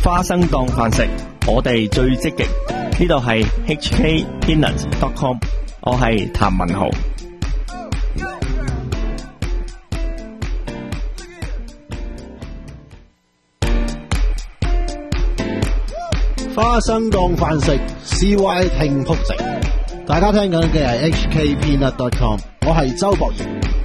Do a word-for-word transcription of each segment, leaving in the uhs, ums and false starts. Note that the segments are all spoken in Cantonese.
花生當飯食，我哋最積極。呢度係 H K Peanut dot com， 我係譚文豪。 花生當飯食 ，C Y 聽仆直。大家聽緊嘅係 H K Peanut dot com， 我係周博賢。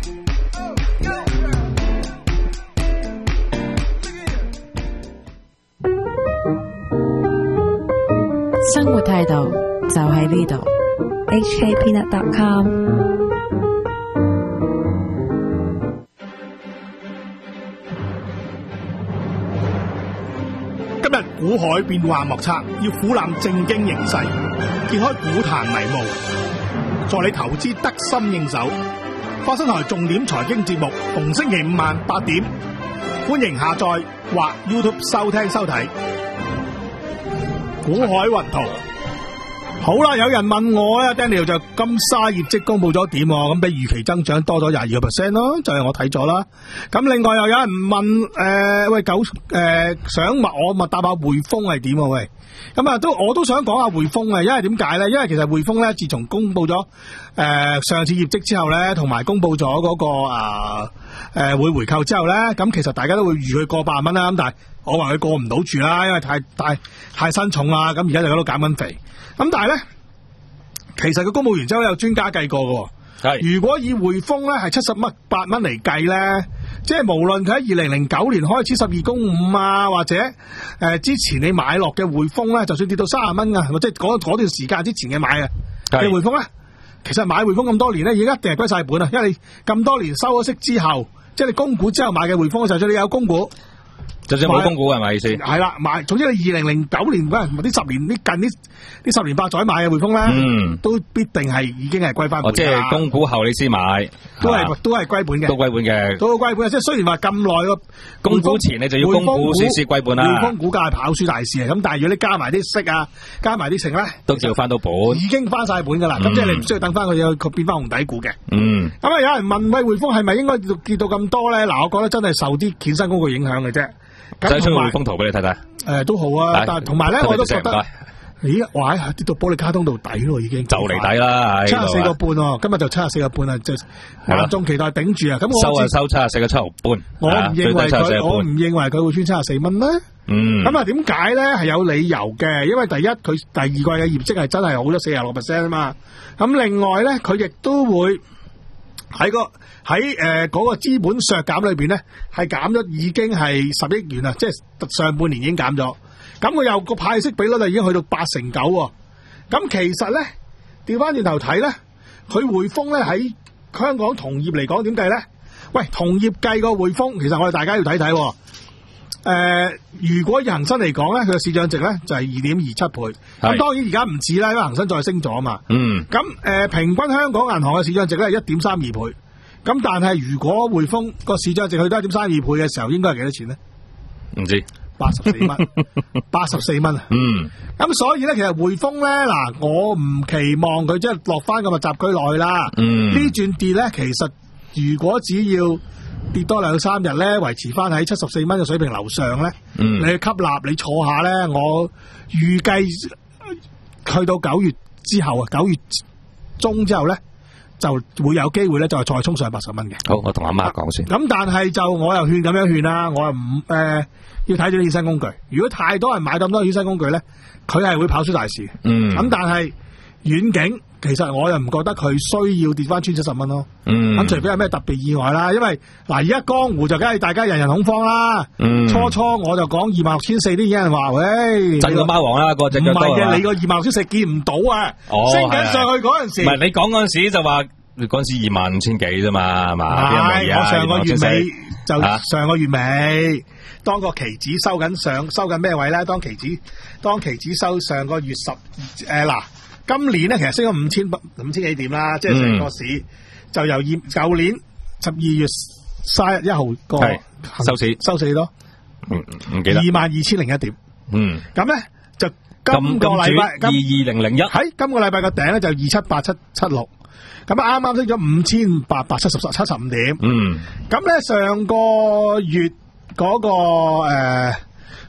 生活態度就喺呢度 ，H K Peanut dot com。 今日股海變幻莫測，要俯瞰正經形勢，揭開股壇迷霧，助你投資得心應手。花生台重點財經節目，逢星期五晚八點，歡迎下載或 YouTube 收聽收睇。股海雲圖，好啦，有人問我咧 ，Daniel 就金沙業績公布咗點，咁比預期增長多咗廿二個 percent 咯，就係、是、我睇咗啦。咁另外又有人問，誒、呃，喂九，誒、呃，想問我咪答下匯豐係點啊？喂，咁啊都我都想講下匯豐啊，因為點解咧？因為其實匯豐咧自從公布咗誒、呃、上次業績之後咧，同埋公布咗嗰、那個啊誒、呃、會回購之後咧，咁其實大家都會預佢過百蚊啦，咁但係我話佢過唔到住啦，因為太太太身重啦，咁而家就喺度減緊肥。咁但係咧，其實佢公布完之後有專家計過嘅，係如果以匯豐咧係七十蚊八蚊嚟計咧，即係無論佢喺二零零九年開始十二公五啊，或者誒、呃、之前你買落嘅匯豐咧，就算跌到三十蚊啊，或者嗰嗰段時間之前嘅買嘅嘅匯豐咧，其實買匯豐咁多年咧，已經一定係歸晒本啊，因為你咁多年收咗息之後，即係你供股之後買嘅匯豐，就算你有供股。 就算冇供股係咪意思？ 係啦，買，總之你二零零九年嗰陣，啲十年，啲近啲啲十年八載買嘅匯豐咧，嗯，都必定係已經係歸翻本。哦，即係供股後你先買，都係都係歸本嘅，都歸本嘅，都歸本嘅。即係雖然話咁耐個供股前你就要供股先先歸本啦。匯豐股價係跑輸大市嘅，咁但係如果你加埋啲息啊，加埋啲成咧，都叫翻到本，已經翻晒本噶啦。咁、嗯、即係你唔需要等翻佢有佢變翻紅底股嘅。嗯。咁啊，有人問喂，匯豐係咪應該跌到咁多咧？嗱，我覺得真係受啲衍生工具影響嘅啫。使出個匯豐圖俾你睇睇，誒、呃、都好啊，但係同埋咧，我都覺得，咦，哇，跌到玻璃卡通度底咯，已經就嚟底啦，七十四個半哦，今日就七十四個半啊，即係萬眾期待頂住啊，咁我收啊收七十四個七毫半，我唔認為佢，我唔認為佢會穿七十四蚊咧，嗯，咁啊點解咧？係有理由嘅，因為第一佢第二季嘅業績係真係好咗四十六 percent 啊嘛，咁另外咧佢亦都會。喺個喺誒嗰個資本削減裏邊咧，係減咗已經係十億元啦，即係上半年已經減咗。咁佢又個派息比率就已經去到八成九喎。咁其實咧，調翻轉頭睇咧，佢匯豐咧喺香港同業嚟講點計咧？喂，同業計個匯豐，其實我哋大家要睇睇。誒、呃，如果恒生嚟講咧，佢嘅市賬值咧就係二點二七倍。咁當然而家唔止啦，因為恒生再升咗啊嘛。嗯。咁誒、呃，平均香港銀行嘅市賬值咧係一點三二倍。咁但係如果匯豐個市賬值去到一點三二倍嘅時候，應該係幾多錢咧？唔知。八十四蚊。八十四蚊啊。嗯。咁所以咧，其實匯豐咧，嗱，我唔期望佢即係落翻個密集區內啦。嗯。呢轉跌咧，其實如果只要跌多兩三日咧，維持翻喺七十四蚊嘅水平樓上咧，嗯，你去吸納，你坐下咧，我預計去到九月之後啊，九月中之後咧，就會有機會咧，就係再衝上八十蚊嘅。好，我同阿媽講先。咁但係就我又勸咁樣勸啦，我又唔誒要睇咗啲衍生工具。如果太多人買咁多衍生工具咧，佢係會跑輸大市。嗯。咁但係遠景。其實我又唔覺得佢需要跌翻穿七十蚊咯，嗯，咁除非有咩特別意外啦，因為嗱而家江湖就梗係大家人人恐慌啦，嗯，初初我就講二萬六千四，啲人話喂，震個貓王啦，個隻腳多啊，唔係嘅，你個二萬六千四見唔到啊，哦，升緊上去嗰陣時，唔係你講嗰陣時就話，你嗰陣時二萬五千幾啫嘛，係嘛？係，我上個月尾就上個月尾，當個期指收緊上收緊咩位咧？當期指當期指收上個月十誒嗱。今年咧，其實升咗五千五千幾點啦，即係成個市、嗯、就由二舊年十二月三十一號個收市收市多，唔唔記得二萬二千零一點，嗯，咁咧就今個禮拜二二零零一喺今個禮拜個頂咧就二七八七七六，咁啱啱升咗五千八百七十七十五點，嗯，咁咧上個月嗰、那個誒。呃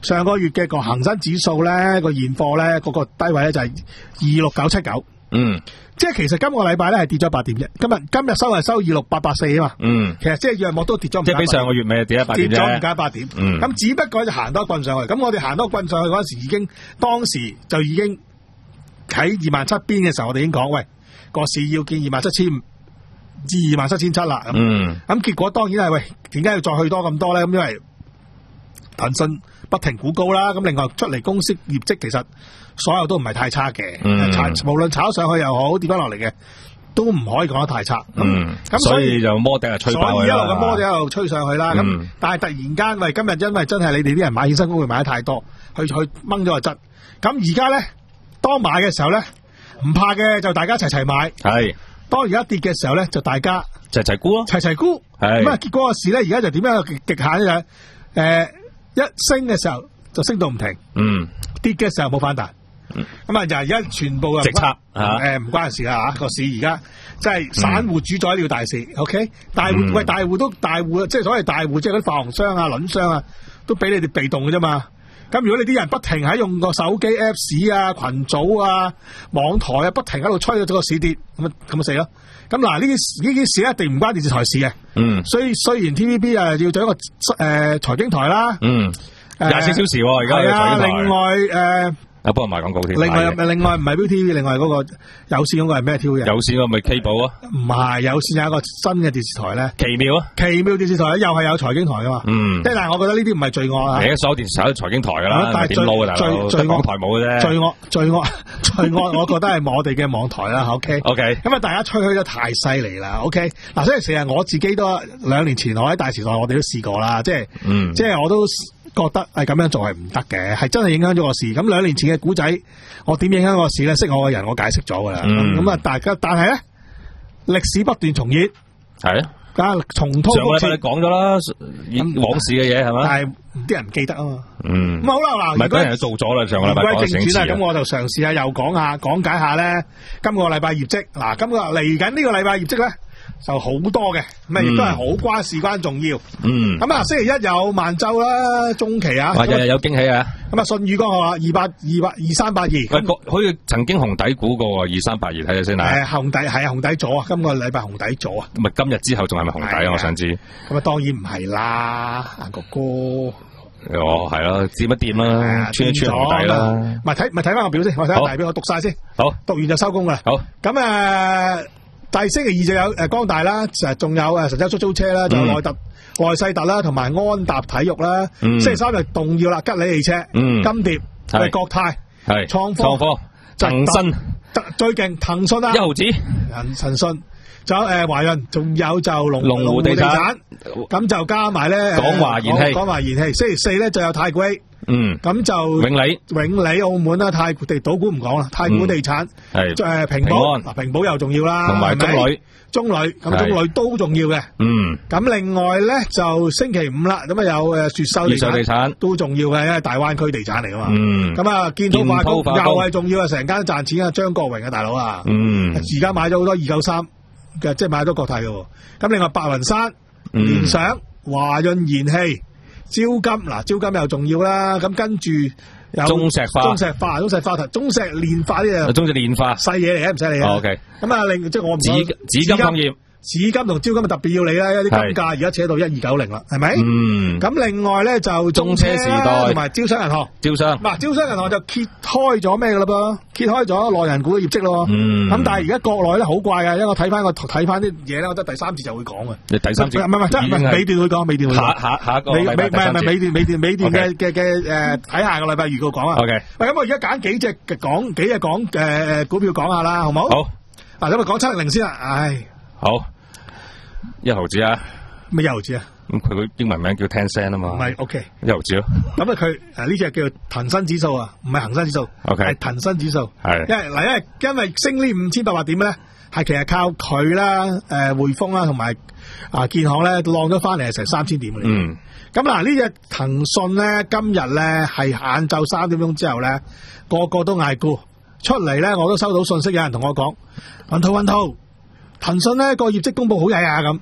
上個月嘅個恒生指數咧個現貨咧嗰個低位咧就係二六九七九。 嗯， 即係其實今個禮拜咧係跌咗八點啫。今日今日收係收二六八八四啊嘛。 嗯， 其實即係約莫都跌咗。 即係比上個月尾跌咗八點啫。跌咗唔加八點。嗯， 咁只不過就行多一棍上去。咁我哋行多一棍上去嗰陣時已經，當時就已經喺二萬七邊嘅時候，我哋已經講，喂，個市要見二萬七千至二萬七千七啦。 嗯， 咁結果當然係喂，點解要再去多咁多咧？咁因為騰訊不停估高啦。咁另外出嚟公司業績其實所有都唔係太差嘅。嗯，無論炒上去又好，跌翻落嚟嘅都唔可以講得太差。 嗯，咁所以就摩底係吹爆所以一路咁摩底一路吹上去啦。咁、嗯、但係突然間喂，今日因為真係你哋啲人買衍生工具買得太多，去去掹咗個質。咁而家咧，當買嘅時候咧，唔怕嘅就大家齊齊買。係。當而家跌嘅時候咧，就大家齊齊沽咯， 齊齊沽。係。咁啊，結果個市咧，而家就點樣極極限咧？誒、呃，一升嘅時候就升到唔停。嗯。跌嘅時候冇反彈。咁啊，就而家全部啊， 直插誒，唔關事啊吓，個市而家即係散戶主宰了大市。嗯、OK， 大戶、嗯、喂，大戶都大戶，即係所謂大戶，即係嗰啲發行商啊、輪商啊，都俾你哋被動嘅啫嘛。咁如果你啲人不停喺用個手機 Apps 啊、群組啊、網台啊，不停喺度吹咗個市跌，咁啊咁啊死咯。咁嗱，呢啲呢件事一定唔關電視台事嘅。嗯。所以雖然 T V B 啊要做一個誒財經台啦。嗯。 廿四小時而家係啊， 另外誒。呃啊，幫人賣廣告添。 另外，另外唔係 V T V， 另外嗰個有線嗰個係咩 T V？ 有線個咪 K 寶啊？ 唔係，有線有一個新嘅電視台咧。 奇妙啊！奇妙電視台又係有財經台噶嘛？嗯。即係但係我覺得呢啲唔係罪惡啊。 而家所有電視台都財經台噶啦，但係點撈啊大佬？ 罪惡台冇嘅啫。 罪惡罪惡罪惡，我覺得係我哋嘅網台啦。OK OK。 咁啊，大家吹噓得太犀利啦。OK。嗱，所以成日我自己都兩年前我喺大時代，我哋都試過啦。即係，嗯，即係我都覺得係咁樣做係唔得嘅，係真係影響咗個市。咁兩年前嘅古仔，我點影響個市咧？識我嘅人，我解釋咗噶啦。咁啊、嗯，大家但係咧，歷史不斷重演，係啊，重蹈覆轍。上個禮拜你講咗啦，往事嘅嘢係嘛？但係啲人唔記得啊嘛。嗯。咁好啦，嗱，唔係嗰人做咗啦，上個禮拜講正事。咁我就嘗試下又講下，講解下咧，今個禮拜業績。嗱，今個嚟緊呢個禮拜業績咧，就好多嘅，咁啊亦都係好關事關重要。嗯，咁啊星期一有萬洲啦，中期啊， 日日有驚喜啊。 咁啊舜宇光學啊，二八二八二三八二， 喂，好似曾經紅底估過二三八二，睇下先啊。 誒，紅底係啊，紅底咗啊，今個禮拜紅底咗啊。 咁啊，今日之後仲係咪紅底啊？我想知。 咁啊，當然唔係啦，阿哥哥。 哦，係咯，掂一掂啦，穿一穿紅底啦。 咪睇咪睇翻個表先，我睇下大表，我讀晒先。好，讀完就收工噶啦。好，咁誒。第星期二就有誒光大啦，就仲有誒神州出租車啦，仲有內特、內世特啦，同埋安踏體育啦。星期三就動要啦，吉利汽車、金蝶、係國泰、係創科、創科、騰訊，最勁騰訊啦，一毫子，騰訊，仲有誒華潤，仲有就龍龍湖地產，咁就加埋咧廣華燃氣，廣華燃氣。星期四咧就有太古 A。嗯，咁就永利、 永利澳門啦，太古地賭股唔講啦，太古地產係誒平保，嗱平保又重要啦， 同埋中旅、 中旅咁中旅都重要嘅。嗯，咁另外咧就星期五啦，咁啊有誒越秀地產都重要嘅，因為大灣區地產嚟噶嘛。嗯，咁啊建滔化工又係重要啊，成間賺錢啊，張國榮啊大佬啊。嗯，而家買咗好多二九三嘅，即係買咗國泰嘅。咁另外白雲山、聯想、華潤燃氣。招金嗱，招金又重要啦，咁跟住有中石化、 中石化、中石化、中石煉化呢啊， 中石煉化細嘢嚟嘅，唔使理啊。OK，咁啊，另即係我唔紫紫金礦業。 紫金同招金特別要你啦，因為啲金價而家扯到一二九零啦，係咪？嗯。咁另外咧就中車時代同埋招商銀行，招商嗱，招商銀行就揭開咗咩噶啦噃？揭開咗內人股嘅業績咯。嗯。咁但係而家國內咧好怪啊，因為我睇翻個睇翻啲嘢咧，我覺得第三節就會講啊。你第三節唔係唔係，即係唔係尾段會講，尾段會講。下下下一個禮拜第三節。唔係唔係尾段尾段尾段嘅嘅嘅誒，睇下個禮拜預告講啊。OK。喂，咁我而家揀幾隻講幾隻講誒股票講下啦，好唔好？好。嗱，咁啊講七零零先啦，唉。 好，一毫子啊？ 咩一毫子啊？ 咁佢個英文名叫 Tencent 啊嘛。 唔係 ，OK， 一毫子咯。 咁啊，佢誒呢隻叫騰訊指數啊，唔係恒生指數。OK，係騰訊指數。係。因為嗱，因為因為升呢五千八百點咧，係其實靠佢啦，誒匯豐啦，同埋啊建行咧浪咗翻嚟係成三千點嘅。嗯。咁嗱，呢隻騰訊咧，今日咧係晏晝三點鐘之後咧，個個都嗌沽出嚟咧，我都收到信息，有人同我講，雲濤雲濤。騰訊咧個業績公布好曳啊咁，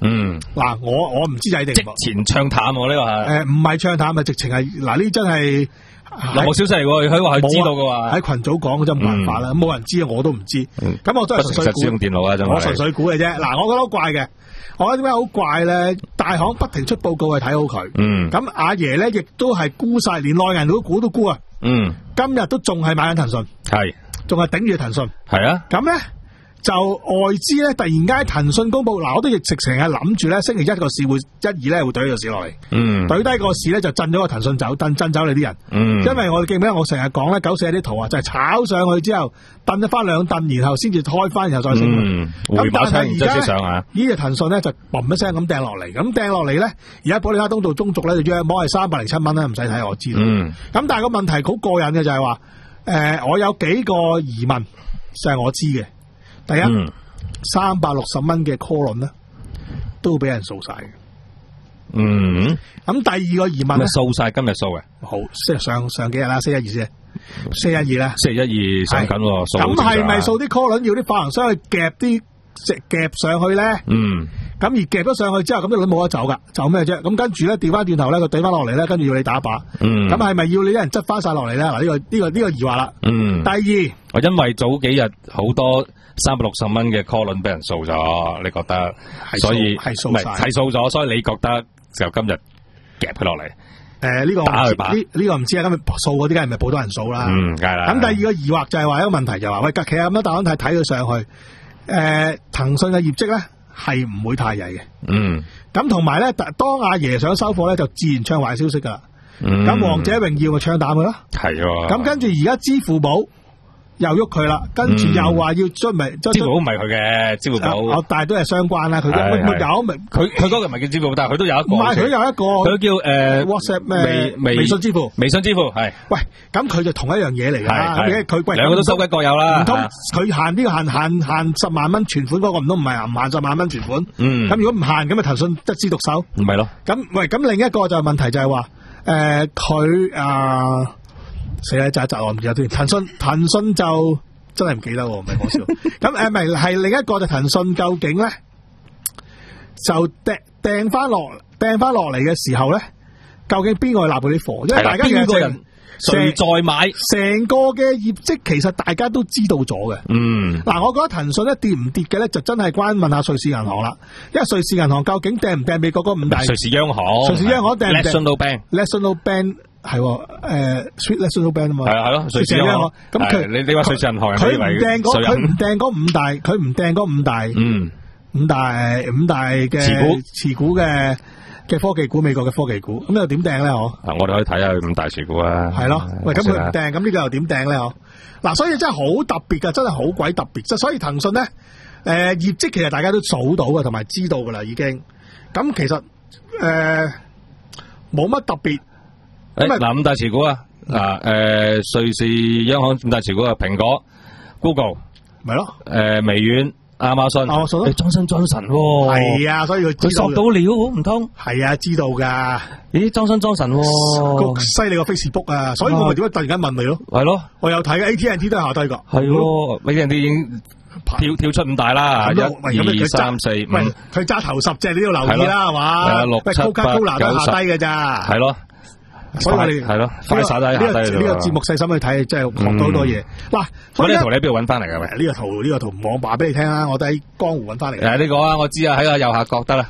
嗯， 嗱，我我唔知仔定即前唱淡喎呢個係， 誒唔係唱淡，咪直情係嗱呢真係內幕消息嚟喎，佢話佢知道嘅話， 喺群組講真冇辦法啦，冇人知啊，我都唔知，咁我都係純粹估， 使用電腦啊，真係， 我純粹估嘅啫。嗱，我覺得好怪嘅，我覺得點解好怪咧？大行不停出報告去睇好佢，嗯，咁阿爺咧亦都係估晒，連內銀都估都估啊，嗯，今日都仲係買緊騰訊，係，仲係頂住騰訊，係啊，咁咧。就外資咧，突然間騰訊公布，嗱，我都亦直情係諗住咧，星期一個市會一二咧會懟個市落嚟，嗯，懟低個市咧就震咗個騰訊走，震震走你啲人，嗯，因為我記唔記得我成日講咧，九四啲圖啊，就係、是、炒上去之後，掟咗翻兩掟，然後先至開翻，然後再升，嗯，回馬槍而家上啊，呢隻騰訊咧就嘣一聲咁掟落嚟，咁掟落嚟咧，而家保利加通道中軸咧就約摸係三百零七蚊啦，唔使睇我知道，嗯，咁但係個問題好過癮嘅就係話，誒、呃，我有幾個疑問，就係、是、我知嘅。第一，三百六十蚊嘅 call 輪咧，都俾人掃晒嘅。嗯，咁第二個疑問咧， 掃晒今日掃嘅， 好，即係上上幾日啦，四一二先，四一二咧， 四一二上緊， 咁係咪掃啲 call 輪要啲發行商去夾啲即夾上去咧？嗯，咁而夾咗上去之後，咁啲輪冇得走噶，走咩啫？咁跟住咧，調翻轉頭咧，佢懟翻落嚟咧，跟住要你打靶。嗯，咁係咪要你啲人執翻晒落嚟咧？嗱，呢個呢個呢個疑惑啦。嗯，第二， 我因為早幾日好多三百六十蚊嘅 call 輪俾人掃咗，你覺得？所以係掃晒， 係掃咗，所以你覺得就今日夾佢落嚟？ 誒，呢個打佢靶， 呢呢個唔知啊。今日掃嗰啲梗係咪好多人掃啦？嗯，梗係啦。咁第二個疑惑就係話一個問題就係話，喂，其實咁多大行睇睇佢上去，誒，騰訊嘅業績咧係唔會太曳嘅。嗯。咁同埋咧，當阿爺想收貨咧，就自然唱壞消息噶啦。嗯。咁王者榮耀咪唱淡佢咯。係。咁跟住而家支付寶又喐佢啦，跟住又話要出咪， 支付寶唔係佢嘅，支付寶， 啊、但係都係相關啦。佢都有咪，佢佢嗰個唔係叫支付寶，但係佢都有一個。 唔係佢有一個， 佢叫誒、呃、 WhatsApp 咩？ 微微信支付， 微信支付係。 喂，咁佢就同一樣嘢嚟㗎。佢兩個都收歸各有啦。 唔通佢限呢個限限限十萬蚊存款嗰個唔通唔係唔限十萬蚊存款？嗯。咁如果唔限，咁咪騰訊一枝獨秀？ 唔係咯。 咁喂，咁另一個就係問題就係話，誒佢啊死啦！窒一窒我唔記得添。騰訊騰訊就。真係唔記得，唔係講笑。咁誒，咪係另一個就騰訊，究竟咧就掟掟翻落掟翻落嚟嘅時候咧，究竟邊個去納佢啲貨？因為大家邊個人誰在買？ 成個嘅業績其實大家都知道咗嘅。嗯，嗱，我覺得騰訊咧跌唔跌嘅咧，就真係關問下瑞士銀行啦。因為瑞士銀行究竟掟唔掟美國嗰五大？ 瑞士央行， 瑞士央行掟唔掟 ？National Bank，National Bank。係誒 Swiss National Bank 啊嘛， 係啊係咯，瑞士銀行咁佢你你話瑞士銀行， 佢唔掟嗰佢唔掟嗰五大，佢唔掟嗰五大，嗯，五大五大嘅持股持股嘅嘅科技股，美國嘅科技股，咁又點掟咧？嗬， 啊，我哋可以睇下五大持股啊， 係咯，喂，咁佢唔掟，咁呢個又點掟咧？嗬，嗱，所以真係好特別噶，真係好鬼特別，即所以騰訊咧，誒、呃，業績其實大家都數到嘅，同埋知道噶啦，已經，咁其實誒冇乜特別。 誒，嗱，五大持股啊，嗱，誒，瑞士央行五大持股啊，蘋果、Google， 咪咯， 誒，微軟、亞馬遜， 亞馬遜， 你裝身裝神喎， 係啊，所以佢佢索到料，唔通？ 係啊，知道噶， 咦，裝身裝神， 犀利個 Facebook 啊，所以我咪點解突然間問你咯？係咯，我有睇嘅 A T and T 都係下低噶， 係，A T and T 已經跳跳出五大啦，一、二、三、四、五， 佢揸頭十隻，你都要留意啦，係嘛？ 六、七、八、九、十， 下低嘅咋？ 係咯。所以我哋係咯，快手低下低呢個呢個節目細心去睇，真係學到好多嘢。嗱， 嗰啲圖你喺邊度揾翻嚟噶？ 呢個圖呢個圖我話俾你聽啦，我都喺江湖揾翻嚟。 誒，呢個啊，我知啊，喺個右下角得啦。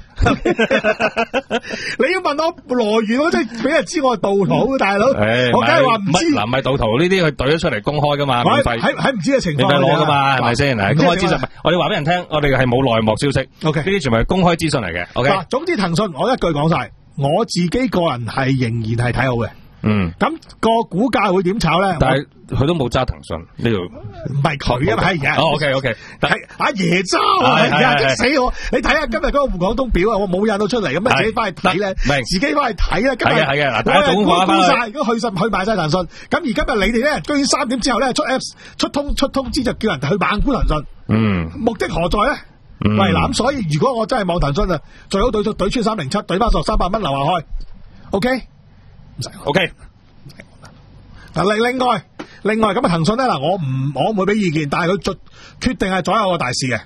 你要問我來源，我真係俾人知我係盜圖，大佬。我梗係話唔知。 嗱，唔係盜圖呢啲，佢懟咗出嚟公開噶嘛，免費喺喺唔知嘅情況免費攞噶嘛，係咪先？嗱，公開資訊，我哋話俾人聽，我哋係冇內幕消息。O K，呢啲全部係公開資訊嚟嘅。O K， 嗱，總之騰訊我一句講晒，我自己個人係仍然係睇好嘅。嗯，咁個股價會點炒咧？ 但係佢都冇揸騰訊呢度， 唔係佢啊嘛，係而家。 哦 ，OK OK， 但係阿爺揸啊，而家激死我！你睇下今日嗰個滬港通表啊，我冇印到出嚟，咁啊自己翻去睇咧，自己翻去睇啦。今日係嘅，嗱，大家總話翻晒，如果去晒去買晒騰訊，咁而今日你哋咧，居然三點之後咧出 Apps 出通出通知就叫人哋去猛沽騰訊。嗯，目的何在咧？喂，嗱，所以如果我真係望騰訊啊，最好懟出懟穿三零七，懟翻十三百蚊樓下開。OK。 O K， 嗱，另另外另外咁啊，騰訊咧嗱，我唔我唔會俾意見，但係佢決決定係左右個大市嘅，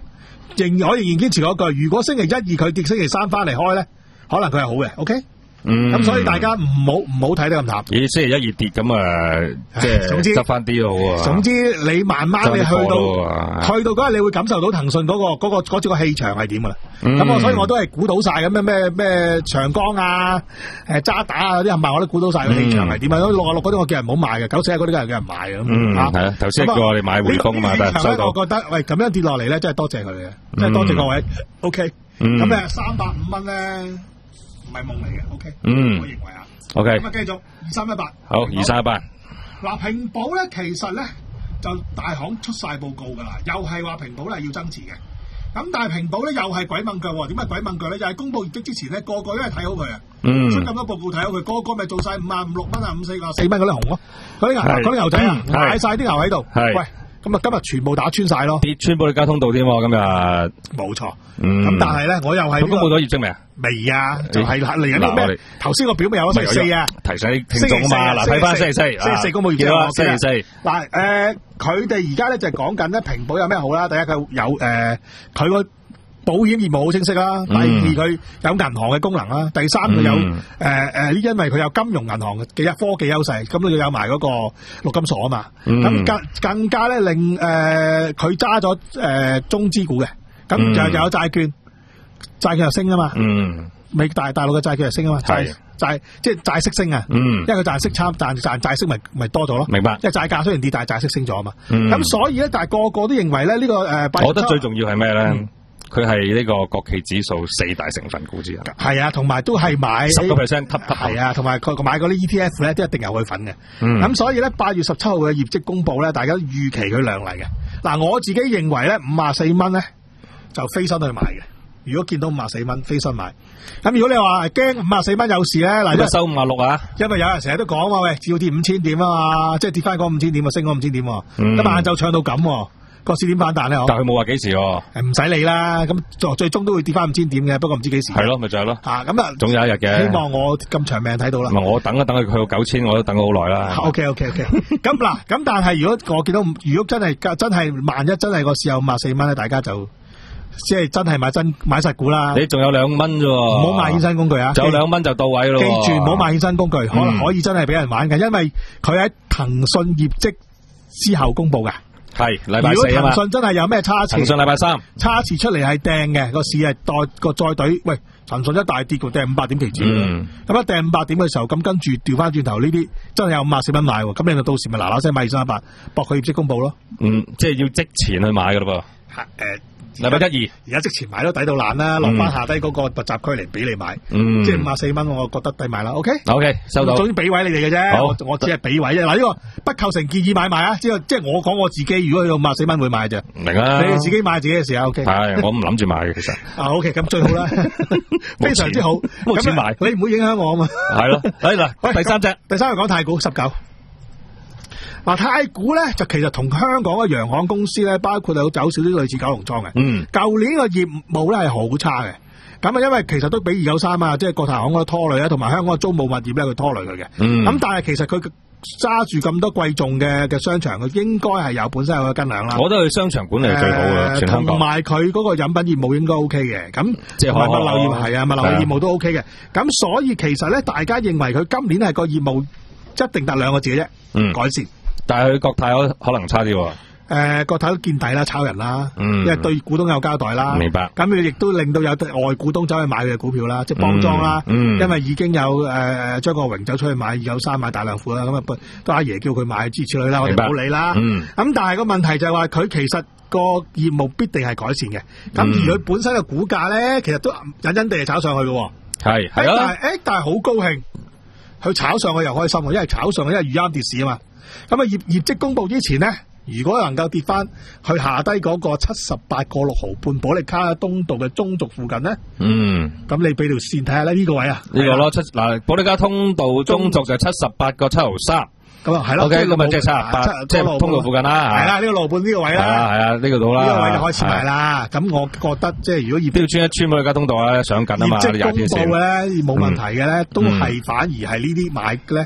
仍我仍然堅持嗰句，如果星期一二佢跌，星期三翻嚟開咧，可能佢係好嘅。OK。嗯，咁所以大家唔好唔好睇得咁淡。 咦，星期一二跌咁啊，即係總之執翻啲都好啊。 總之你慢慢你去到去到嗰日，你會感受到騰訊嗰個嗰個嗰隻個氣場係點噶啦。咁我所以我都係估到晒咁咩咩咩長江啊、誒渣打啊嗰啲冚唪唥我都估到晒個氣場係點啊。六啊六嗰啲我叫人唔好買嘅，九四一嗰啲梗係叫人買嘅。 嗯，係啊，頭先叫我哋買匯豐啊嘛，但係收到。 我覺得喂咁樣跌落嚟咧，真係多謝佢嘅，真係多謝各位。OK，咁咧三百五蚊咧。唔係夢嚟嘅 ，OK，嗯，我認為啊 ，OK， 咁啊繼續二三一八， 好，二三一八。 嗱，平保咧，其實咧就大行出晒報告噶啦，又係話平保咧要增持嘅，咁但係平保咧又係鬼掹腳，點解鬼掹腳咧？又係公布業績之前咧，個個都係睇好佢啊，嗯，出咁多報告睇好佢，個個咪做晒五啊五六蚊啊，五四啊四蚊嗰啲紅咯，嗰啲牛嗰啲牛仔啊，買晒啲牛喺度，喂。咁啊，今日全部打穿晒咯，跌穿保利加通道添，今日冇錯。咁但係咧，我又係公布咗業績未啊？ 未啊，就係嚟緊啲咩？頭先個表咪有星期四啊， 提醒聽眾啊嘛。嗱，睇翻星期四， 星期四公布業績啦， 星期四。 嗱，誒，佢哋而家咧就係講緊咧，平保有咩好啦？第一佢有誒，佢個保險業務好清晰啦。第二佢有銀行嘅功能啦。第三佢有誒誒，因為佢有金融銀行嘅科技優勢，咁佢有埋嗰個陸金所啊嘛。咁更更加咧令誒佢揸咗誒中資股嘅，咁又又有債券，債券又升啊嘛。嗯，美大大陸嘅債券又升啊嘛。係債即係債息升啊。嗯，因為佢債息差，賺賺債息咪咪多咗咯。明白。因為債價雖然跌，但係債息升咗啊嘛。咁所以咧，但係個個都認為咧呢個誒， 我覺得最重要係咩咧？佢係呢個國企指數四大成分股之一， 係啊，同埋都係買十個 percent， 係啊，同埋佢買嗰啲 E T F 咧，都一定有佢份嘅。咁、嗯、所以咧，八月十七號嘅業績公布咧，大家預期佢亮麗嘅。嗱，我自己認為咧，五啊四蚊咧就飛身去買嘅。如果見到五啊四蚊，飛身買。咁如果你話驚五啊四蚊有事咧，嗱， 就收五啊六啊。因為有人成日都講話，喂，要跌五千點啊嘛，即係跌翻嗰五千點啊，升嗰五千點。咁晏晝唱到咁。個市點反彈咧？ 但係佢冇話幾時喎？ 唔使理啦，咁最最終都會跌翻五千點嘅，不過唔知幾時。 係咯，咪就係咯。 吓咁啊， 總有一日嘅。 希望我咁長命睇到啦。 唔係我等一等佢去到九千，我都等咗好耐啦。 OK OK OK。咁嗱，咁但係如果我見到，如果真係真係萬一真係個市有五啊四蚊咧，大家就即係真係買真買實股啦。 你仲有兩蚊啫， 唔好買衍生工具啊！ 仲有兩蚊就到位咯。 記住唔好買衍生工具，可能可以真係俾人玩嘅，因為佢喺騰訊業績之後公布噶。 係禮拜四啊嘛。如果騰訊真係有咩差池， 騰訊禮拜三差池出嚟係掟嘅，個市係代個再懟，喂，騰訊一大跌，掟五百點期指，咁、嗯、一掟五百點嘅時候，咁跟住調翻轉頭呢啲真係有五十四蚊買，咁你就到時咪嗱嗱聲買二三一八，博佢業績公布咯。 嗯，即係要即前去買噶咯噃。誒。禮拜一二，而家即前買都抵到爛啦，落翻下低嗰個密集區嚟俾你買，嗯、即係五啊四蚊，我覺得抵買啦。OK，OK，、 okay? okay, 收到。 總之俾位你哋嘅啫，我我只係俾位啫。嗱，呢個不構成建議買賣啊，即係即係我講我自己，如果去到五啊四蚊會買啫。 明啊， 你哋自己買自己嘅時候 OK。 係，我唔諗住買嘅其實。 啊 OK，咁最好啦，非常之好。 冇錢買， 你唔會影響我啊嘛。 係咯，嚟嗱，第三隻， 第三個講太古十九。嗱，太古咧就其實同香港嘅洋行公司咧，包括有走少啲類似九龍倉嘅。嗯。舊年個業務咧係好差嘅，咁啊，因為其實都俾二九三啊，即係國泰行嗰個拖累啦，同埋香港嘅租務物業咧，佢拖累佢嘅。嗯。咁但係其實佢揸住咁多貴重嘅嘅商場，佢應該係有本身有個斤兩啦。 我覺得佢商場管理係最好嘅，全香港。同埋佢嗰個飲品業務應該 O K 嘅，咁即係物流業係啊，物流業務都 O K 嘅。咁所以其實咧，大家認為佢今年係個業務一定得兩個字嘅啫，嗯，改善。但係佢國泰可可能差啲喎。誒，國泰都見底啦，炒人啦，嗯，因為對股東有交代啦。明白。咁佢亦都令到有外股東走去買佢嘅股票啦，即係幫莊啦。嗯。因為已經有誒張國榮走出去買二九三買大量股啦，咁啊都阿爺叫佢買諸如此類啦，我哋唔好理啦。嗯。咁但係個問題就係話佢其實個業務必定係改善嘅，咁而佢本身嘅股價咧，其實都隱隱地係炒上去嘅。係係咯。但係誒，但係好高興，佢炒上去又開心，因為炒上去因為遇啱跌市啊嘛。咁啊業業績公布之前呢，如果能夠跌翻去下低嗰個七十八個六毫半保利卡東道嘅中軸附近呢，嗯，咁你俾條線睇下咧，呢個位啊，呢個咯七嗱保利卡通道中軸就七十八個七毫三，咁啊係咯，OK，咁咪即係七十八，即係通道附近啦，係啦，呢個路半呢個位啦，係啊係啊，呢個度啦，呢個位就開始買啦。咁我覺得即係如果業績穿一穿保利卡通道咧，上緊啊嘛，業績公布咧冇問題嘅咧，都係反而係呢啲買咧。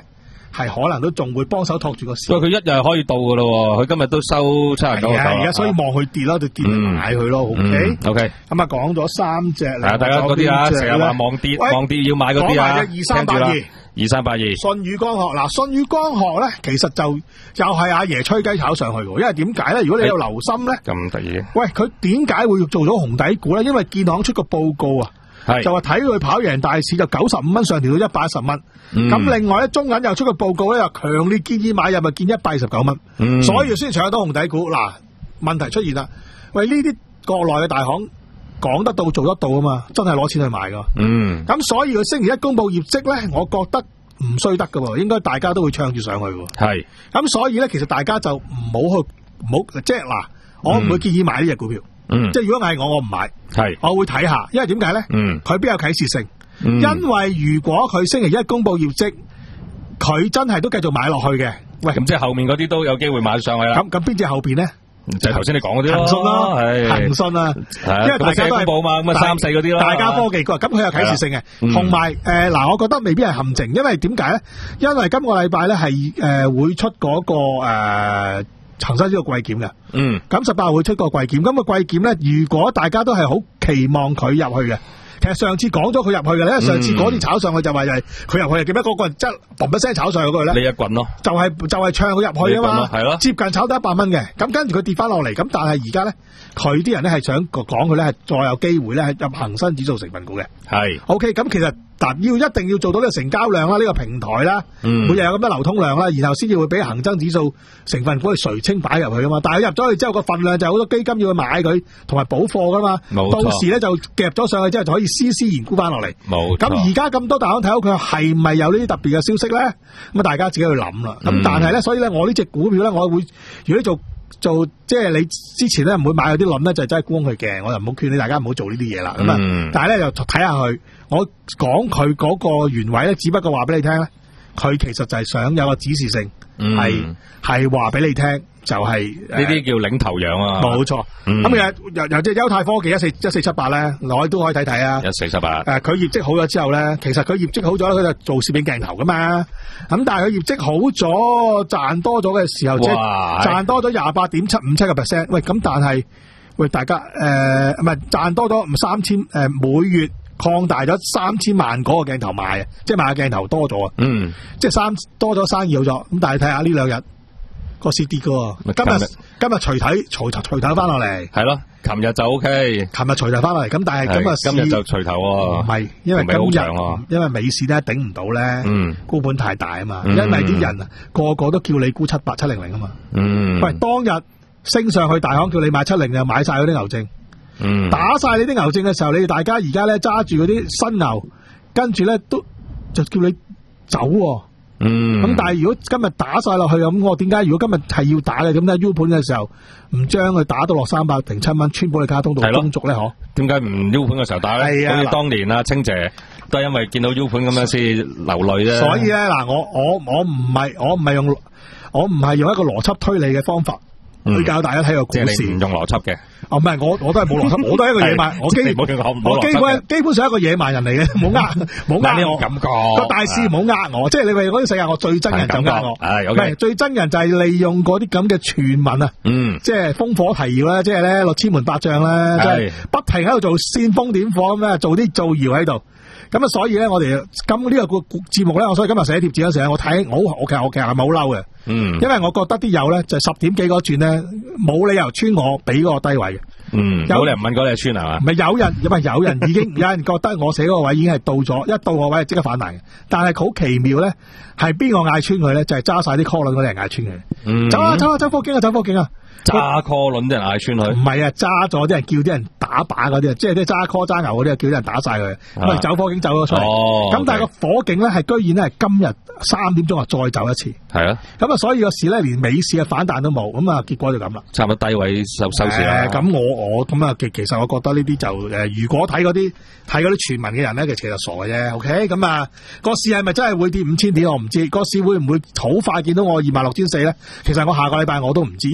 係可能都仲會幫手托住個市。 喂，佢一日可以到噶咯，佢今日都收七十九個九。 而家所以望佢跌咯，就跌嚟買佢咯。OK，OK。咁啊，講咗三隻啦。 大家嗰啲啊，成日話望跌，望跌要買嗰啲啊。 二三八二。 二三八二， 舜宇光學嗱，舜宇光學咧，其實就又係阿爺吹雞炒上去嘅，因為點解咧？如果你有留心咧， 咁得意， 喂，佢點解會做咗紅底股咧？因為建行出個報告啊，就話睇佢跑贏大市，就九十五蚊上調到一百一十蚊。咁、嗯、另外咧，中銀又出個報告咧，又強烈建議買入，咪建一百二十九蚊。嗯、所以先搶到紅底股。嗱，問題出現啦，喂，呢啲國內嘅大行。講得到做得到啊嘛，真係攞錢去買噶。嗯，咁所以佢星期一公布業績咧，我覺得唔衰得噶，應該大家都會唱住上去。係，咁所以咧，其實大家就唔好去，唔好即係嗱，我唔會建議買呢隻股票。嗯，即係如果係我，我唔買。係，我會睇下，因為點解咧？嗯，佢邊有啟示性？嗯、因為如果佢星期一公布業績，佢真係都繼續買落去嘅。喂， 咁即係後面嗰啲都有機會買上去啦。 咁咁邊隻後邊咧？ 就係頭先你講嗰啲咯， 騰訊咯，騰訊啊，因為大家都係報嘛，咁啊三四嗰啲咯， 大家科技股，咁佢有啟示性嘅，同埋誒嗱，我覺得未必係陷阱，因為點解咧？因為今個禮拜咧係誒會出嗰、那個誒恒生指數季檢嘅，嗯，咁十八號會出個季檢，咁、那個季檢咧，如果大家都係好期望佢入去嘅。其實上次講咗佢入去嘅咧，上次嗰啲炒上去就話係佢入去，點解嗰個人即係嘣一聲炒上去嗰個咧？ 呢一棍咯， 就係、是、就係、是、唱佢入去啊嘛，係咯，接近炒得一百蚊嘅，咁跟住佢跌翻落嚟，咁但係而家咧，佢啲人咧係想講佢咧係再有機會咧係入恒生指數成分股嘅，係 ，OK，咁其實嗱要一定要做到呢個成交量啦，呢、這個平台啦，嗯、每日有咁多流通量啦，然後先至會俾恒生指數成分股去垂青擺入去啊嘛，但係佢入咗去之後個份量就好多基金要去買佢，同埋補貨噶嘛，到時咧就夾咗上去之後就可以絲絲然沽翻落嚟，冇。咁而家咁多大行睇到佢係咪有呢啲特別嘅消息咧？咁啊，大家自己去諗啦。咁、嗯、但係咧，所以咧，我呢隻股票咧，我會如果你做做即係你之前咧唔會買嗰啲輪咧，就真係沽佢嘅。我就唔好勸你大家唔好做呢啲嘢啦。咁啊、嗯，但係咧就睇下佢，我講佢嗰個原委咧，只不過話俾你聽咧，佢其實就係想有個指示性，係係話俾你聽。就係呢啲叫領頭羊啊， 冇錯。咁其實由由隻優泰科技一四一四七八咧，我都可以睇睇啊。一四七八，誒，佢業績好咗之後咧，其實佢業績好咗，佢就做攝影鏡頭噶嘛。咁但係佢業績好咗，賺多咗嘅時候，即係賺多咗廿八點七五七個 percent。喂，咁但係喂大家誒，唔係賺多咗三千誒，每月擴大咗三千萬嗰個鏡頭賣，即係賣嘅鏡頭多咗啊。嗯，即係三多咗生意好咗。咁但係睇下呢兩日。個市跌嘅，今日今日隨睇隨隨睇翻落嚟， 係咯，琴日就 O K，琴日隨睇翻落嚟，咁但係今日今日就隨頭，唔係，因為今日因為美市咧頂唔到咧，嗯，沽盤太大啊嘛，因為啲人啊個個都叫你沽七八七零零啊嘛，嗯，喂，當日升上去大行叫你買七零，就買晒嗰啲牛證，嗯，打晒你啲牛證嘅時候，你哋大家而家咧揸住嗰啲新牛，跟住咧都就叫你走。嗯，咁但係如果今日打晒落去咁，我點解如果今日係要打嘅，咁咧 U 盤嘅時候唔將佢打到落三百零七蚊，穿保利加通道中續咧？嗬？點解唔 U 盤嘅時候打咧？好似當年啊，清姐都係因為見到 U 盤咁樣先流淚啫。所以咧，嗱，我我我唔係我唔係用我唔係用一個邏輯推理嘅方法。去、嗯、教大家睇個股市，即係你唔用邏輯嘅。哦，唔係，我我都係冇邏輯，我都係一個野蠻，我基我基本基本上係一個野蠻人嚟嘅，冇呃冇呃我。感覺個大市唔好呃我，即係你話嗰啲世界我最憎人就呃我。係，唔係最憎人就係利用嗰啲咁嘅傳聞啊，嗯，即係烽火提謠啦，即係咧落千門百將啦，即係不停喺度做煽風點火咁咧，做啲造謠喺度。咁啊，所以咧，我哋今呢個個節目咧，我所以今日寫貼紙嗰時候，我睇我我其實我其實係咪好嬲嘅？嗯，因為我覺得啲友咧就十點幾嗰轉咧，冇理由穿我俾嗰個低位嘅。嗯，冇理由問嗰你係穿係嘛？唔係有人，因為有人已經有人覺得我寫嗰個位已經係到咗，一到個位即刻反彈嘅。但係好奇妙咧，係邊個嗌穿佢咧？就係揸晒啲 call 輪嗰啲人嗌穿佢。嗯，走啊走啊走貨景啊走貨景啊！揸 call 輪啲人嗌穿佢，唔係啊，揸咗啲人叫啲人打靶嗰啲啊，即係啲揸 call 揸牛嗰啲啊，叫啲人打晒佢，咁啊走火警走咗出嚟，咁、哦、但係個火警咧係居然咧係今日三點鐘啊再走一次，係啊，咁啊所以個市咧連美市嘅反彈都冇，咁啊結果就咁啦，差唔多低位收收市啦。咁、呃、我我咁啊其其實我覺得呢啲就誒、呃，如果睇嗰啲睇嗰啲傳聞嘅人咧，其實傻嘅啫。OK，咁啊個市係咪真係會跌五千點我唔知，個市會唔會好快見到我二萬六千四咧？其實我下個禮拜我都唔知，因為點解咧？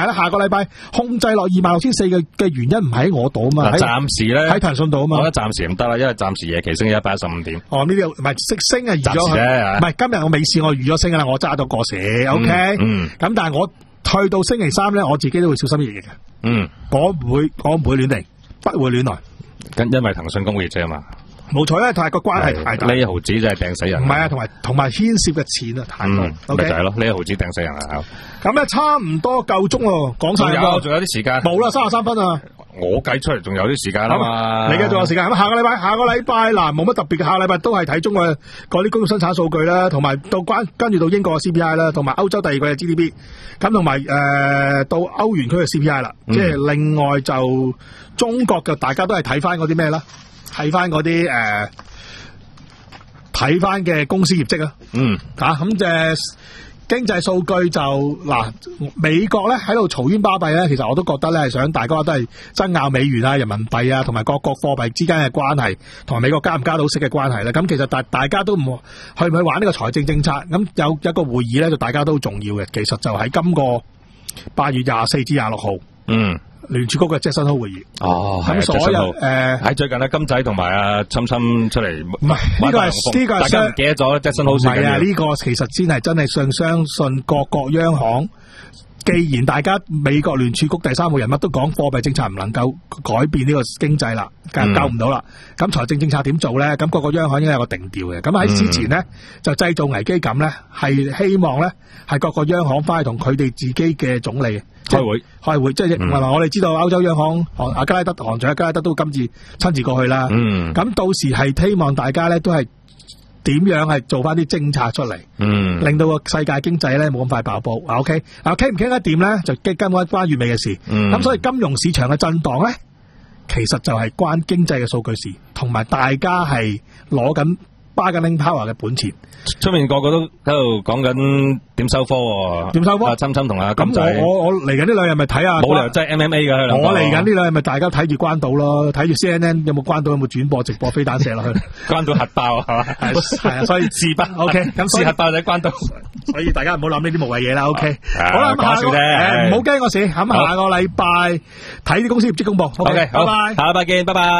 咧，下個禮拜控制落二萬六千四嘅嘅原因唔喺我度啊嘛， 暫時咧喺騰訊度啊嘛， 我覺得暫時唔得啦，因為暫時夜期升咗一百一十五點。 哦，呢啲唔係識升啊，預咗唔係今日我未試，我預咗升噶啦，我揸到過時 ，OK，嗯，咁、嗯、但係我去到星期三咧，我自己都會小心翼翼嘅，嗯，我唔會，我唔會亂嚟，不會亂來， 咁因為騰訊公布業績啊嘛。 冇錯，因為太個關係太大， 呢一毫子就係掟死人。 唔係啊，同埋同埋牽涉嘅錢啊太多。 嗯，咪就係咯，呢一毫子掟死人啊！ 咁咧差唔多夠鐘咯，講晒有，仲有啲時間。 冇啦，三十三分啊！ 我計出嚟仲有啲時間啊嘛。 你嘅仲有時間。咁下個禮拜，下個禮拜嗱，冇乜特別嘅。下個禮拜都係睇中嘅嗰啲工業生產數據啦，同埋到關跟住到英國嘅 C P I 啦，同埋歐洲第二季嘅 G D P。咁同埋誒到歐元區嘅 C P I 啦，嗯、即係另外就中國嘅大家都係睇翻嗰啲咩啦。睇翻嗰啲誒，睇翻嘅公司業績啊，嗯，吓咁嘅經濟數據就嗱，美國咧喺度嘈冤巴閉咧，其實我都覺得咧係想大家都係爭拗美元啊、人民幣啊，同埋各國貨幣之間嘅關係，同埋美國加唔加到息嘅關係咧。咁其實大大家都唔去唔去玩呢個財政政策，咁有一個會議咧，就大家都好重要嘅。其實就喺今個八月廿四至廿六號，嗯。聯儲局嘅傑森霍會議哦， 咁所有誒喺最近咧，金仔同埋阿侵侵出嚟， 唔係呢個係呢個係大家唔記得咗傑森霍先嘅。 係啊，呢個其實先係真係信相信各國央行。既然大家美國聯儲局第三號人物都講貨幣政策唔能夠改變呢個經濟啦，救唔到啦，咁、嗯、財政政策點做咧？咁各個央行應該有個定調嘅。咁喺之前咧、嗯、就製造危機感咧，係希望咧係各個央行翻去同佢哋自己嘅總理開會開會，即係唔係話我哋知道歐洲央行阿加拉德行長阿加拉德都今次親自過去啦。咁、嗯、到時係希望大家咧都係。點樣係做翻啲政策出嚟，嗯，令到個世界經濟咧冇咁快爆煲啊 ？OK，啊傾唔傾得掂咧，就基根本關月尾嘅事。咁、嗯、所以金融市場嘅震盪咧，其實就係關經濟嘅數據事，同埋大家係攞緊 bargaining power 嘅本錢。 出面個個都喺度講緊點收科喎， 點收科？ 阿侵侵同阿金仔， 我我我嚟緊呢兩日咪睇下， 冇理由真係 M M A 㗎。 我嚟緊呢兩日咪大家睇住關島咯，睇住 C N N 有冇關島有冇轉播直播飛彈射落去， 關島核爆係嘛？ 係啊，所以事不 OK，咁試核爆就關島， 所以大家唔好諗呢啲無謂嘢啦。OK， 好啦，講笑啫， 唔好驚我事。咁下個禮拜睇啲公司業績公布。OK，拜拜， 下禮拜見，拜拜。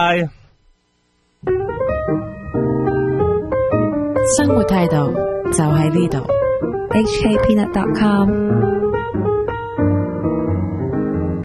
生活態度就喺呢度 ，H K Peanut dot com。